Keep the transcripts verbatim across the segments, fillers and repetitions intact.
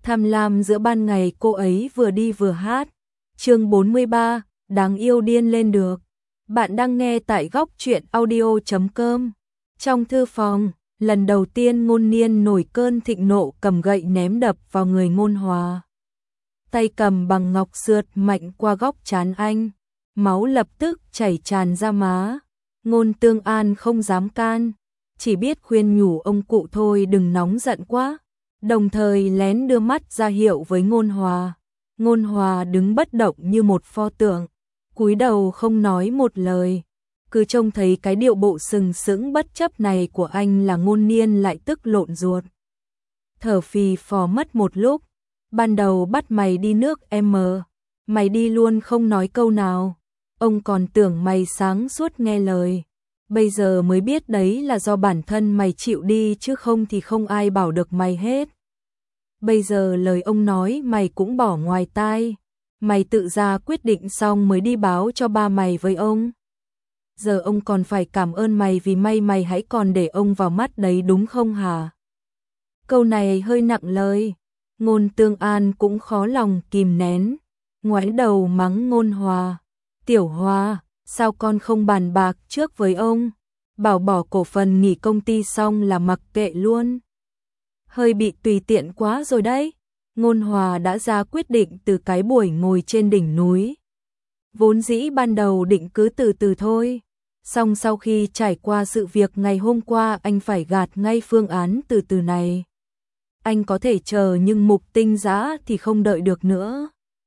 Tham lam giữa ban ngày cô ấy vừa đi vừa hát. Chương bốn mươi ba, đáng yêu điên lên được. Bạn đang nghe tại góc truyện audio chấm com. Trong thư phòng, lần đầu tiên Ngôn Niên nổi cơn thịnh nộ cầm gậy ném đập vào người Ngôn Hòa. Tay cầm bằng ngọc sượt mạnh qua góc trán anh, máu lập tức chảy tràn ra má. Ngôn Tương An không dám can, chỉ biết khuyên nhủ ông cụ thôi đừng nóng giận quá, đồng thời lén đưa mắt ra hiệu với Ngôn Hòa. Ngôn Hòa đứng bất động như một pho tượng, cúi đầu không nói một lời. Cứ trông thấy cái điệu bộ sừng sững bất chấp này của anh là Ngôn Niên lại tức lộn ruột. Thở phì phò mất một lúc, ban đầu bắt mày đi nước em, mày đi luôn không nói câu nào. Ông còn tưởng mày sáng suốt nghe lời, bây giờ mới biết đấy là do bản thân mày chịu đi chứ không thì không ai bảo được mày hết. Bây giờ lời ông nói mày cũng bỏ ngoài tai, mày tự ra quyết định xong mới đi báo cho ba mày với ông. Giờ ông còn phải cảm ơn mày vì may mày hãy còn để ông vào mắt đấy đúng không hả? Câu này hơi nặng lời, Ngôn Tương An cũng khó lòng kìm nén, ngoái đầu mắng Ngôn Hòa. Tiểu Hòa, sao con không bàn bạc trước với ông, bảo bỏ cổ phần nghỉ công ty xong là mặc kệ luôn. Hơi bị tùy tiện quá rồi đấy. Ngôn Hòa đã ra quyết định từ cái buổi ngồi trên đỉnh núi. Vốn dĩ ban đầu định cứ từ từ thôi, song sau khi trải qua sự việc ngày hôm qua anh phải gạt ngay phương án từ từ này. Anh có thể chờ nhưng Mục Tinh Dã thì không đợi được nữa.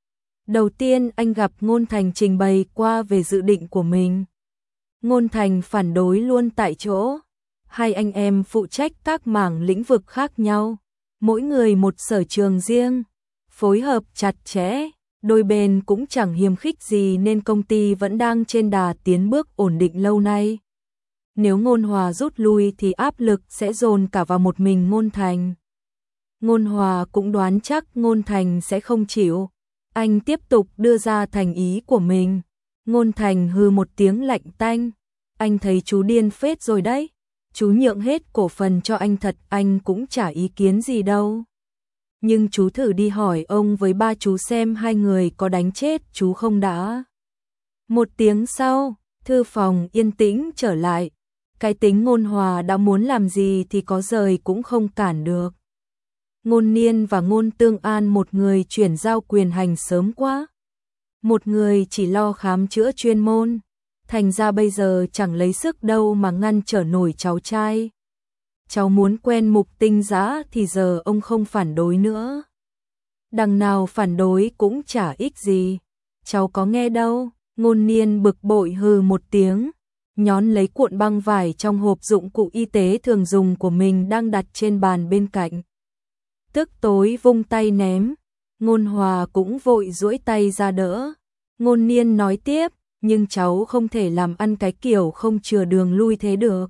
Đầu tiên anh gặp Ngôn Thành trình bày qua về dự định của mình. Ngôn Thành phản đối luôn tại chỗ. Hai anh em phụ trách các mảng lĩnh vực khác nhau, mỗi người một sở trường riêng, phối hợp chặt chẽ, đôi bên cũng chẳng hiềm khích gì nên công ty vẫn đang trên đà tiến bước ổn định lâu nay. Nếu Ngôn Hòa rút lui thì áp lực sẽ dồn cả vào một mình Ngôn Thành. Ngôn Hòa cũng đoán chắc Ngôn Thành sẽ không chịu. Anh tiếp tục đưa ra thành ý của mình. Ngôn Thành hừ một tiếng lạnh tanh. Anh thấy chú điên phết rồi đấy. Chú nhượng hết cổ phần cho anh thật anh cũng chả ý kiến gì đâu. Nhưng chú thử đi hỏi ông với ba chú xem hai người có đánh chết chú không đã. Một tiếng sau, thư phòng yên tĩnh trở lại. Cái tính Ngôn Hòa đã muốn làm gì thì có rời cũng không cản được. Ngôn Niên và Ngôn Tương An một người chuyển giao quyền hành sớm quá, một người chỉ lo khám chữa chuyên môn, thành ra bây giờ chẳng lấy sức đâu mà ngăn trở nổi cháu trai. Cháu muốn quen Mục Tinh Dã thì giờ ông không phản đối nữa. Đằng nào phản đối cũng chả ích gì, cháu có nghe đâu. Ngôn Niên bực bội hừ một tiếng, nhón lấy cuộn băng vải trong hộp dụng cụ y tế thường dùng của mình đang đặt trên bàn bên cạnh. Tức tối vung tay ném. Ngôn Hòa cũng vội duỗi tay ra đỡ. Ngôn Niên nói tiếp, nhưng cháu không thể làm ăn cái kiểu không chừa đường lui thế được.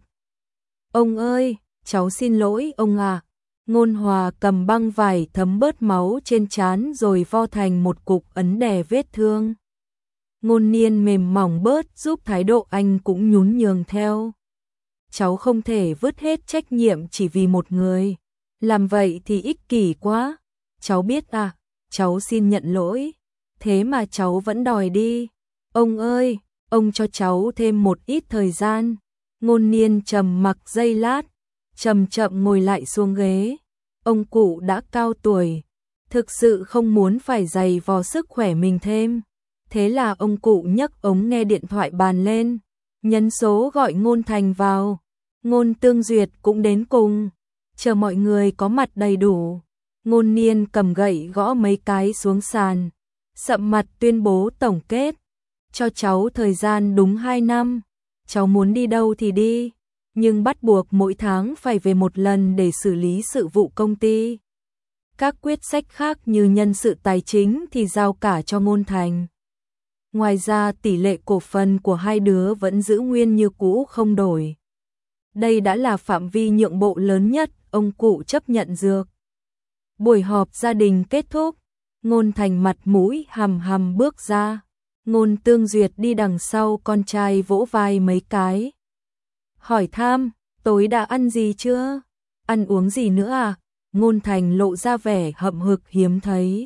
Ông ơi, cháu xin lỗi ông à. Ngôn Hòa cầm băng vải thấm bớt máu trên trán rồi vo thành một cục ấn đè vết thương. Ngôn Niên mềm mỏng bớt giúp thái độ anh cũng nhún nhường theo. Cháu không thể vứt hết trách nhiệm chỉ vì một người. Làm vậy thì ích kỷ quá. Cháu biết à, cháu xin nhận lỗi. Thế mà cháu vẫn đòi đi. Ông ơi, ông cho cháu thêm một ít thời gian. Ngôn Niên trầm mặc giây lát, chậm chậm ngồi lại xuống ghế. Ông cụ đã cao tuổi, thực sự không muốn phải dày vò sức khỏe mình thêm. Thế là ông cụ nhấc ống nghe điện thoại bàn lên, nhấn số gọi Ngôn Thành vào. Ngôn Tương Duyệt cũng đến cùng. Chờ mọi người có mặt đầy đủ, Ngôn Niên cầm gậy gõ mấy cái xuống sàn, sậm mặt tuyên bố tổng kết. Cho cháu thời gian đúng hai năm, cháu muốn đi đâu thì đi, nhưng bắt buộc mỗi tháng phải về một lần để xử lý sự vụ công ty. Các quyết sách khác như nhân sự tài chính thì giao cả cho Ngôn Thành. Ngoài ra tỷ lệ cổ phần của hai đứa vẫn giữ nguyên như cũ không đổi. Đây đã là phạm vi nhượng bộ lớn nhất ông cụ chấp nhận dược. Buổi họp gia đình kết thúc, Ngôn Thành mặt mũi hầm hầm bước ra. Ngôn Tương Duyệt đi đằng sau con trai vỗ vai mấy cái. Hỏi thăm, tối đã ăn gì chưa? Ăn uống gì nữa à? Ngôn Thành lộ ra vẻ hậm hực hiếm thấy.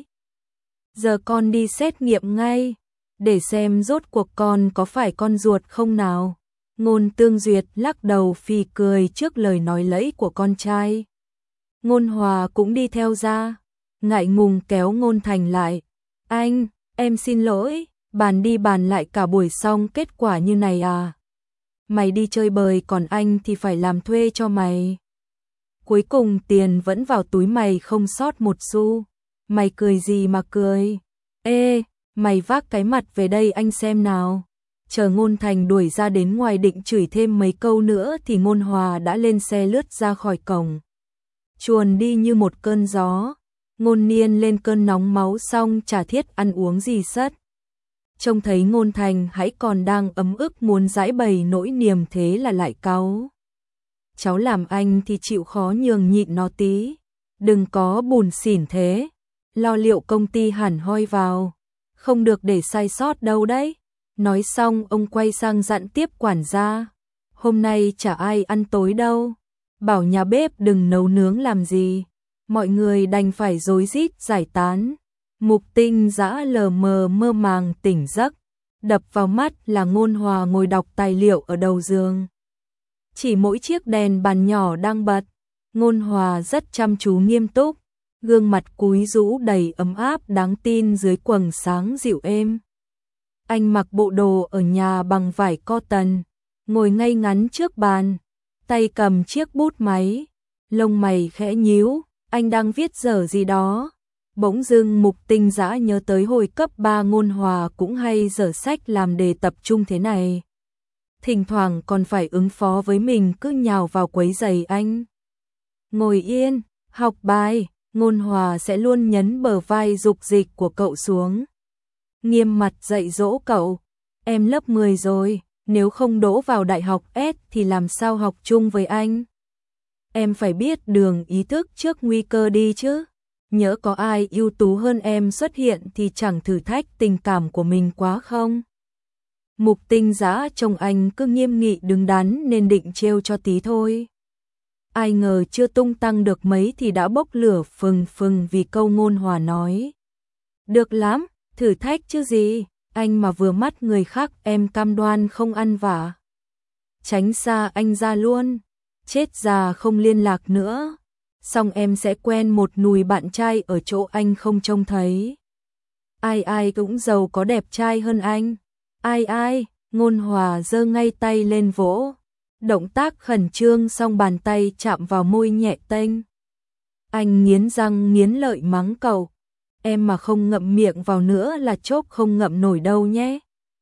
Giờ con đi xét nghiệm ngay, để xem rốt cuộc con có phải con ruột không nào. Ngôn Tương Duyệt lắc đầu phì cười trước lời nói lẫy của con trai. Ngôn Hòa cũng đi theo ra, ngại ngùng kéo Ngôn Thành lại. Anh, em xin lỗi, bàn đi bàn lại cả buổi xong kết quả như này à. Mày đi chơi bời còn anh thì phải làm thuê cho mày. Cuối cùng tiền vẫn vào túi mày không sót một xu. Mày cười gì mà cười? Ê, mày vác cái mặt về đây anh xem nào. Chờ Ngôn Thành đuổi ra đến ngoài định chửi thêm mấy câu nữa thì Ngôn Hòa đã lên xe lướt ra khỏi cổng. Chuồn đi như một cơn gió. Ngôn Niên lên cơn nóng máu xong chả thiết ăn uống gì sất. Trông thấy Ngôn Thành hãy còn đang ấm ức muốn giải bày nỗi niềm thế là lại cáu. Cháu làm anh thì chịu khó nhường nhịn nó tí. Đừng có bùn xỉn thế. Lo liệu công ty hẳn hoi vào. Không được để sai sót đâu đấy. Nói xong ông quay sang dặn tiếp quản gia. Hôm nay chả ai ăn tối đâu. Bảo nhà bếp đừng nấu nướng làm gì. Mọi người đành phải rối rít giải tán. Mục Tinh Dã lờ mờ mơ màng tỉnh giấc. Đập vào mắt là Ngôn Hòa ngồi đọc tài liệu ở đầu giường. Chỉ mỗi chiếc đèn bàn nhỏ đang bật. Ngôn Hòa rất chăm chú nghiêm túc. Gương mặt cúi rũ đầy ấm áp đáng tin dưới quầng sáng dịu êm. Anh mặc bộ đồ ở nhà bằng vải cotton, ngồi ngay ngắn trước bàn, tay cầm chiếc bút máy, lông mày khẽ nhíu, anh đang viết dở gì đó. Bỗng dưng Mục Tinh Dã nhớ tới hồi cấp ba Ngôn Hòa cũng hay dở sách làm đề tập trung thế này. Thỉnh thoảng còn phải ứng phó với mình cứ nhào vào quấy rầy anh. Ngồi yên, học bài, Ngôn Hòa sẽ luôn nhấn bờ vai dục dịch của cậu xuống. Nghiêm mặt dạy dỗ cậu, em lớp mười rồi, nếu không đỗ vào đại học S thì làm sao học chung với anh? Em phải biết đường ý thức trước nguy cơ đi chứ. Nhỡ có ai ưu tú hơn em xuất hiện thì chẳng thử thách tình cảm của mình quá không? Mục Tinh Dã trông anh cứ nghiêm nghị đứng đắn nên định trêu cho tí thôi. Ai ngờ chưa tung tăng được mấy thì đã bốc lửa phừng phừng vì câu Ngôn Hòa nói. Được lắm, thử thách chứ gì, anh mà vừa mắt người khác em cam đoan không ăn vạ. Tránh xa anh ra luôn, chết già không liên lạc nữa. Xong em sẽ quen một nùi bạn trai ở chỗ anh không trông thấy. Ai ai cũng giàu có đẹp trai hơn anh. Ai ai, Ngôn Hòa giơ ngay tay lên vỗ. Động tác khẩn trương xong bàn tay chạm vào môi nhẹ tênh. Anh nghiến răng nghiến lợi mắng cậu. Em mà không ngậm miệng vào nữa là chốt không ngậm nổi đâu nhé.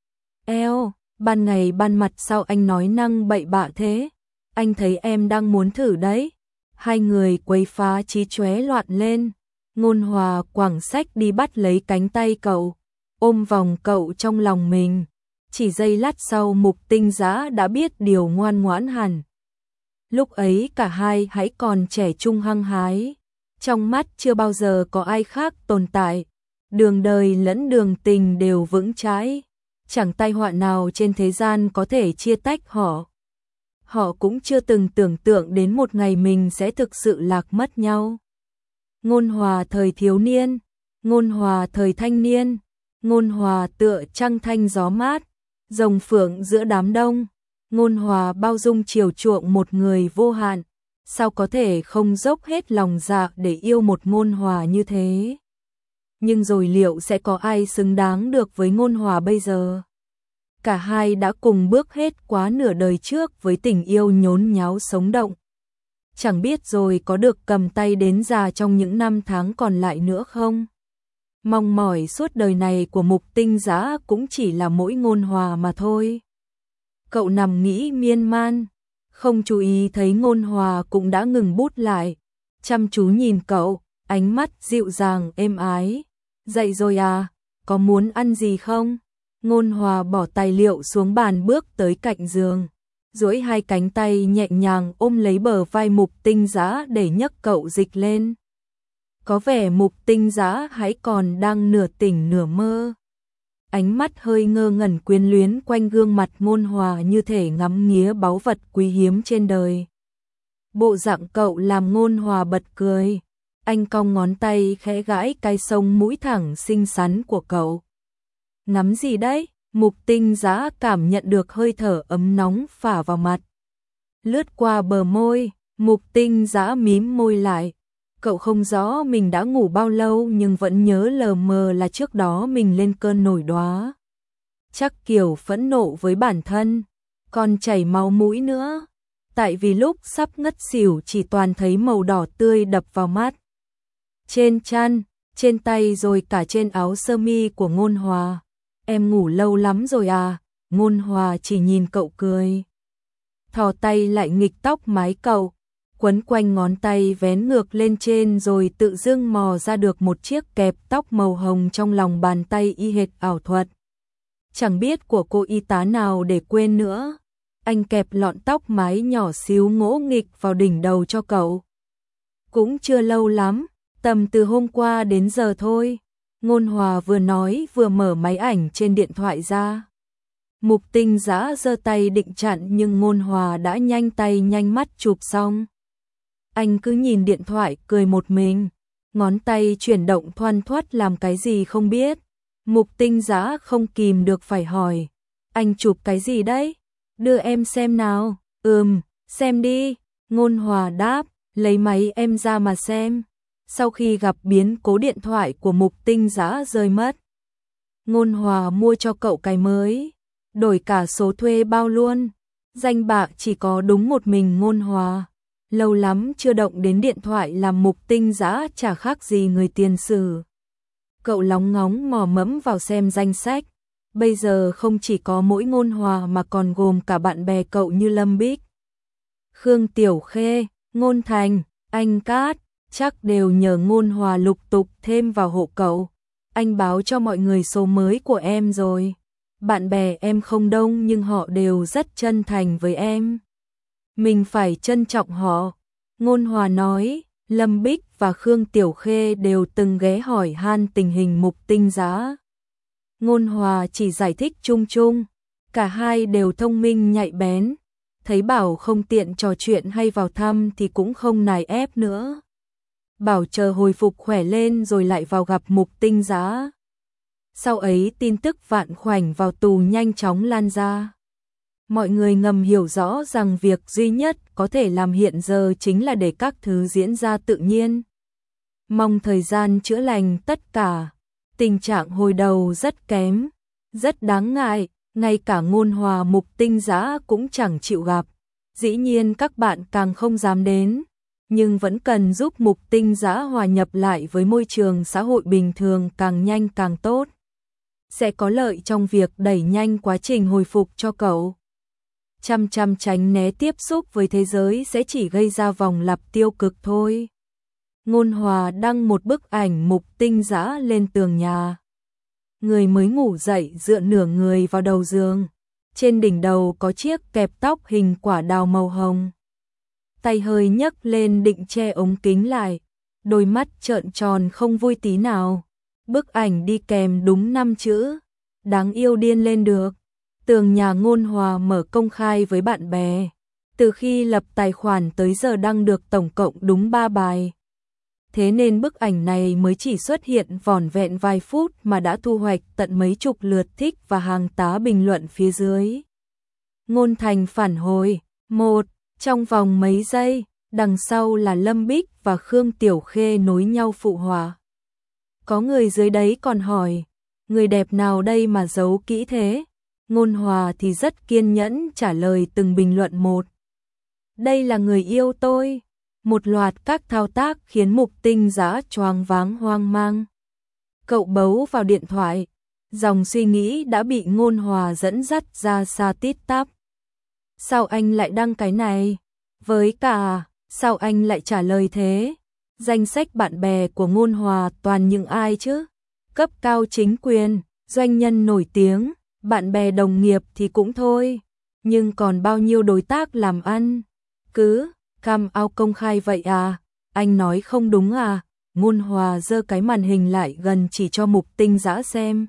Eo, ban ngày ban mặt sao anh nói năng bậy bạ thế? Anh thấy em đang muốn thử đấy. Hai người quấy phá chí chóe loạn lên. Ngôn Hòa quẳng sách đi bắt lấy cánh tay cậu, ôm vòng cậu trong lòng mình. Chỉ giây lát sau Mục Tinh Dã đã biết điều ngoan ngoãn hẳn. Lúc ấy cả hai hãy còn trẻ trung hăng hái. Trong mắt chưa bao giờ có ai khác tồn tại. Đường đời lẫn đường tình đều vững chãi. Chẳng tai họa nào trên thế gian có thể chia tách họ. Họ cũng chưa từng tưởng tượng đến một ngày mình sẽ thực sự lạc mất nhau. Ngôn Hòa thời thiếu niên, Ngôn Hòa thời thanh niên, Ngôn Hòa tựa trăng thanh gió mát, rồng phượng giữa đám đông. Ngôn Hòa bao dung chiều chuộng một người vô hạn. Sao có thể không dốc hết lòng dạ để yêu một Ngôn Hòa như thế? Nhưng rồi liệu sẽ có ai xứng đáng được với Ngôn Hòa bây giờ? Cả hai đã cùng bước hết quá nửa đời trước với tình yêu nhốn nháo sống động. Chẳng biết rồi có được cầm tay đến già trong những năm tháng còn lại nữa không? Mong mỏi suốt đời này của Mục Tinh Dã cũng chỉ là mỗi Ngôn Hòa mà thôi. Cậu nằm nghĩ miên man, không chú ý thấy Ngôn Hòa cũng đã ngừng bút lại, chăm chú nhìn cậu, ánh mắt dịu dàng êm ái. Dậy rồi à, có muốn ăn gì không? Ngôn Hòa bỏ tài liệu xuống bàn bước tới cạnh giường, duỗi hai cánh tay nhẹ nhàng ôm lấy bờ vai Mục Tinh Dã để nhấc cậu dịch lên. Có vẻ Mục Tinh Dã hãy còn đang nửa tỉnh nửa mơ. Ánh mắt hơi ngơ ngẩn quyến luyến quanh gương mặt Ngôn Hòa như thể ngắm nghía báu vật quý hiếm trên đời. Bộ dạng cậu làm Ngôn Hòa bật cười, Anh cong ngón tay khẽ gãi cái sống mũi thẳng xinh xắn của cậu. Ngắm gì đấy? Mục Tinh Dã cảm nhận được hơi thở ấm nóng phả vào mặt. Lướt qua bờ môi, Mục Tinh Dã mím môi lại. Cậu không rõ mình đã ngủ bao lâu nhưng vẫn nhớ lờ mờ là trước đó mình lên cơn nổi đoá. Chắc kiểu phẫn nộ với bản thân, còn chảy máu mũi nữa. Tại vì lúc sắp ngất xỉu chỉ toàn thấy màu đỏ tươi đập vào mắt. Trên chăn, trên tay rồi cả trên áo sơ mi của Ngôn Hòa. Em ngủ lâu lắm rồi à? Ngôn Hòa chỉ nhìn cậu cười. Thò tay lại nghịch tóc mái cậu, quấn quanh ngón tay vén ngược lên trên rồi tự dưng mò ra được một chiếc kẹp tóc màu hồng trong lòng bàn tay y hệt ảo thuật. Chẳng biết của cô y tá nào để quên nữa. Anh kẹp lọn tóc mái nhỏ xíu ngỗ nghịch vào đỉnh đầu cho cậu. Cũng chưa lâu lắm, tầm từ hôm qua đến giờ thôi. Ngôn Hòa vừa nói vừa mở máy ảnh trên điện thoại ra. Mục Tinh Dã giơ tay định chặn nhưng Ngôn Hòa đã nhanh tay nhanh mắt chụp xong. Anh cứ nhìn điện thoại cười một mình, ngón tay chuyển động thoăn thoắt làm cái gì không biết. Mục Tinh Dã không kìm được phải hỏi, anh chụp cái gì đấy? Đưa em xem nào. Ừm, xem đi. Ngôn Hòa đáp, lấy máy em ra mà xem. Sau khi gặp biến cố điện thoại của Mục Tinh Dã rơi mất, Ngôn Hòa mua cho cậu cái mới, đổi cả số thuê bao luôn. Danh bạ chỉ có đúng một mình Ngôn Hòa. Lâu lắm chưa động đến điện thoại làm Mục Tinh Dã chả khác gì người tiền sử. Cậu lóng ngóng mò mẫm vào xem danh sách. Bây giờ không chỉ có mỗi Ngôn Hòa mà còn gồm cả bạn bè cậu như Lâm Bích, Khương Tiểu Khê, Ngôn Thành, Anh Cát, chắc đều nhờ Ngôn Hòa lục tục thêm vào hộ cậu. Anh báo cho mọi người số mới của em rồi. Bạn bè em không đông nhưng họ đều rất chân thành với em. Mình phải trân trọng họ. Ngôn Hòa nói, Lâm Bích và Khương Tiểu Khê đều từng ghé hỏi han tình hình Mục Tinh Dã. Ngôn Hòa chỉ giải thích chung chung, cả hai đều thông minh nhạy bén, thấy bảo không tiện trò chuyện hay vào thăm thì cũng không nài ép nữa. Bảo chờ hồi phục khỏe lên rồi lại vào gặp Mục Tinh Dã. Sau ấy tin tức Vạn Khoảnh vào tù nhanh chóng lan ra. Mọi người ngầm hiểu rõ rằng việc duy nhất có thể làm hiện giờ chính là để các thứ diễn ra tự nhiên. Mong thời gian chữa lành tất cả. Tình trạng hồi đầu rất kém, rất đáng ngại, ngay cả Ngôn Hòa Mục Tinh Dã cũng chẳng chịu gặp. Dĩ nhiên các bạn càng không dám đến, nhưng vẫn cần giúp Mục Tinh Dã hòa nhập lại với môi trường xã hội bình thường càng nhanh càng tốt. Sẽ có lợi trong việc đẩy nhanh quá trình hồi phục cho cậu. Chăm chăm tránh né tiếp xúc với thế giới sẽ chỉ gây ra vòng lặp tiêu cực thôi. Ngôn Hòa đăng một bức ảnh Mục Tinh Dã lên tường nhà. Người mới ngủ dậy dựa nửa người vào đầu giường. Trên đỉnh đầu có chiếc kẹp tóc hình quả đào màu hồng. Tay hơi nhấc lên định che ống kính lại. Đôi mắt trợn tròn không vui tí nào. Bức ảnh đi kèm đúng năm chữ. Đáng yêu điên lên được. Tường nhà Ngôn Hòa mở công khai với bạn bè. Từ khi lập tài khoản tới giờ đăng được tổng cộng đúng ba bài. Thế nên bức ảnh này mới chỉ xuất hiện vỏn vẹn vài phút mà đã thu hoạch tận mấy chục lượt thích và hàng tá bình luận phía dưới. Ngôn Thành phản hồi, một, trong vòng mấy giây, đằng sau là Lâm Bích và Khương Tiểu Khê nối nhau phụ họa. Có người dưới đấy còn hỏi, người đẹp nào đây mà giấu kỹ thế? Ngôn Hòa thì rất kiên nhẫn trả lời từng bình luận một. Đây là người yêu tôi. Một loạt các thao tác khiến Mục Tinh Dã choáng váng hoang mang. Cậu bấu vào điện thoại, dòng suy nghĩ đã bị Ngôn Hòa dẫn dắt ra xa tít tắp. Sao anh lại đăng cái này? Với cả, sao anh lại trả lời thế? Danh sách bạn bè của Ngôn Hòa toàn những ai chứ? Cấp cao chính quyền, doanh nhân nổi tiếng, bạn bè đồng nghiệp thì cũng thôi. Nhưng còn bao nhiêu đối tác làm ăn? Cứ cam ao công khai vậy à? Anh nói không đúng à? Ngôn Hòa giơ cái màn hình lại gần chỉ cho Mục Tinh Dã xem.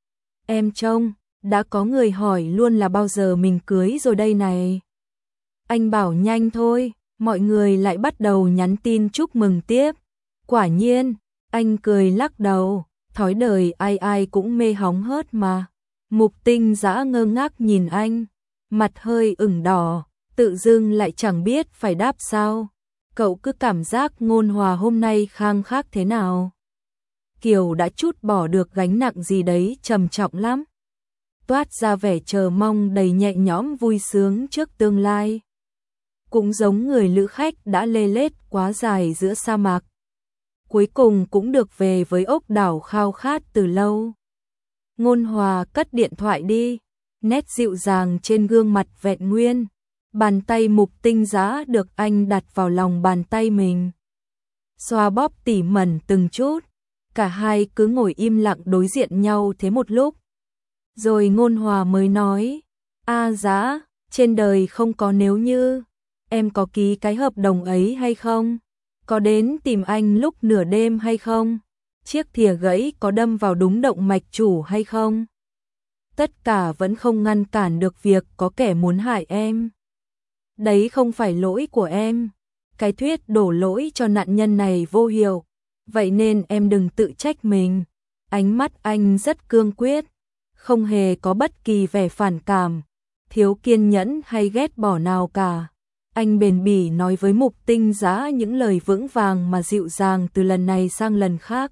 Em trông, đã có người hỏi luôn là bao giờ mình cưới rồi đây này. Anh bảo nhanh thôi, mọi người lại bắt đầu nhắn tin chúc mừng tiếp. Quả nhiên, anh cười lắc đầu, thói đời ai ai cũng mê hóng hớt mà. Mục Tinh Dã ngơ ngác nhìn anh, mặt hơi ửng đỏ, tự dưng lại chẳng biết phải đáp sao. Cậu cứ cảm giác Ngôn Hòa hôm nay khang khác thế nào? Kiều đã trút bỏ được gánh nặng gì đấy trầm trọng lắm. Toát ra vẻ chờ mong đầy nhẹ nhõm vui sướng trước tương lai. Cũng giống người lữ khách đã lê lết quá dài giữa sa mạc. Cuối cùng cũng được về với ốc đảo khao khát từ lâu. Ngôn Hòa cất điện thoại đi, nét dịu dàng trên gương mặt vẹn nguyên. Bàn tay Mục Tinh Dã được anh đặt vào lòng bàn tay mình. Xoa bóp tỉ mẩn từng chút, cả hai cứ ngồi im lặng đối diện nhau thế một lúc. Rồi Ngôn Hòa mới nói, A Dã, trên đời không có nếu như, em có ký cái hợp đồng ấy hay không? Có đến tìm anh lúc nửa đêm hay không? Chiếc thìa gãy có đâm vào đúng động mạch chủ hay không? Tất cả vẫn không ngăn cản được việc có kẻ muốn hại em. Đấy không phải lỗi của em. Cái thuyết đổ lỗi cho nạn nhân này vô hiệu. Vậy nên em đừng tự trách mình. Ánh mắt anh rất cương quyết, không hề có bất kỳ vẻ phản cảm, thiếu kiên nhẫn hay ghét bỏ nào cả. Anh bền bỉ nói với Mục Tinh Dã những lời vững vàng mà dịu dàng từ lần này sang lần khác.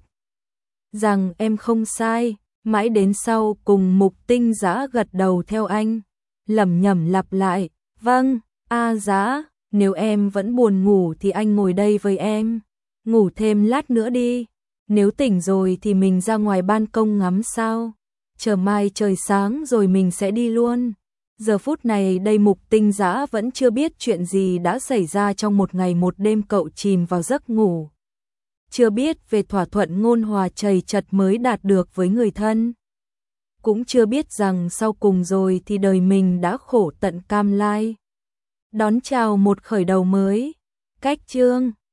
Rằng em không sai, mãi đến sau cùng Mục Tinh Dã gật đầu theo anh. Lẩm nhẩm lặp lại, vâng, A Dã, nếu em vẫn buồn ngủ thì anh ngồi đây với em. Ngủ thêm lát nữa đi, nếu tỉnh rồi thì mình ra ngoài ban công ngắm sao. Chờ mai trời sáng rồi mình sẽ đi luôn. Giờ phút này đây Mục Tinh Dã vẫn chưa biết chuyện gì đã xảy ra trong một ngày một đêm cậu chìm vào giấc ngủ. Chưa biết về thỏa thuận Ngôn Hòa chầy chật mới đạt được với người thân. Cũng chưa biết rằng sau cùng rồi thì đời mình đã khổ tận cam lai. Đón chào một khởi đầu mới. Cách chương